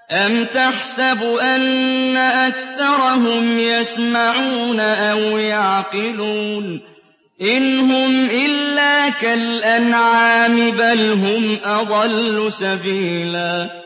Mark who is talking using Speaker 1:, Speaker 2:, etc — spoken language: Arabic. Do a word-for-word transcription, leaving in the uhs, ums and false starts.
Speaker 1: أَمْ تَحْسَبُ أَنَّ أَكْثَرَهُمْ يَسْمَعُونَ أَوْ يَعْقِلُونَ ۚ إِنْ هُمْ إِلَّا كَالْأَنْعَامِ بَلْ هُمْ أَضَلُّ سَبِيلًا